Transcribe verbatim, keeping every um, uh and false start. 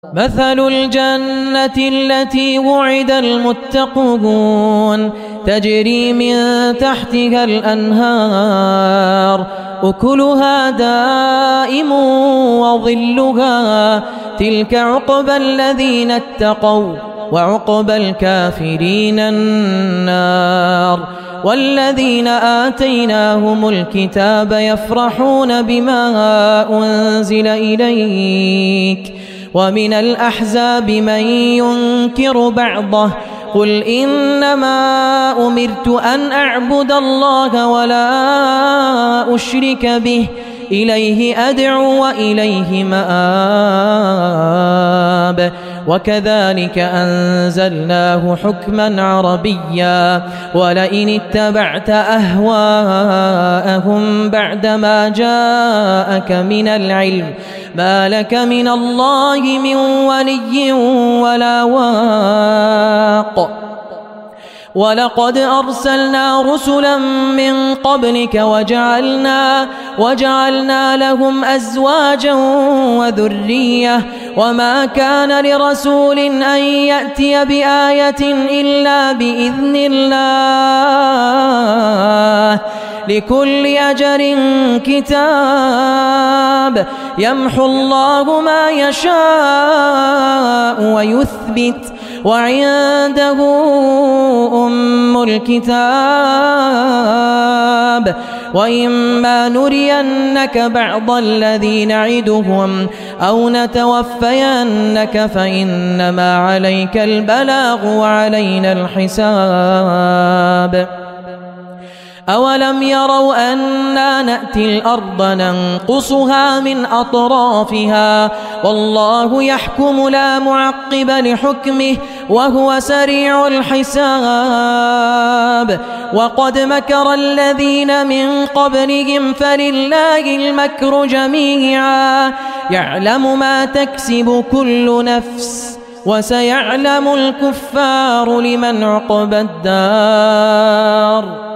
مثل الجنة التي وعد المتقون تجري من تحتها الأنهار أكلها دائم وظلها تلك عقبى الذين اتقوا وعقبى الكافرين النار. والذين آتيناهم الكتاب يفرحون بما أنزل إليك ومن الأحزاب من ينكر بعضه قل إنما أمرت أن أعبد الله ولا أشرك به إليه أدعو وإليه مآب. وكذلك أنزلناه حكما عربيا ولئن اتبعت أهواءهم بعدما جاءك من العلم ما لك من الله من ولي ولا واق. ولقد أرسلنا رسلا من قبلك وجعلنا, وجعلنا لهم أزواجا وذرية وما كان لرسول أن يأتي بآية إلا بإذن الله لكل أجل كتاب يمحو الله ما يشاء ويثبت وعنده أم الكتاب. وإما نرينك بعض الذي نعدهم أو نتوفينك فإنما عليك البلاغ وعلينا الحساب. أولم يروا أنا نأتي الأرض ننقصها من أطرافها والله يحكم لا معقب لحكمه وهو سريع الحساب. وقد مكر الذين من قبلهم فلله المكر جميعا يعلم ما تكسب كل نفس وسيعلم الكفار لمن عقبى الدار.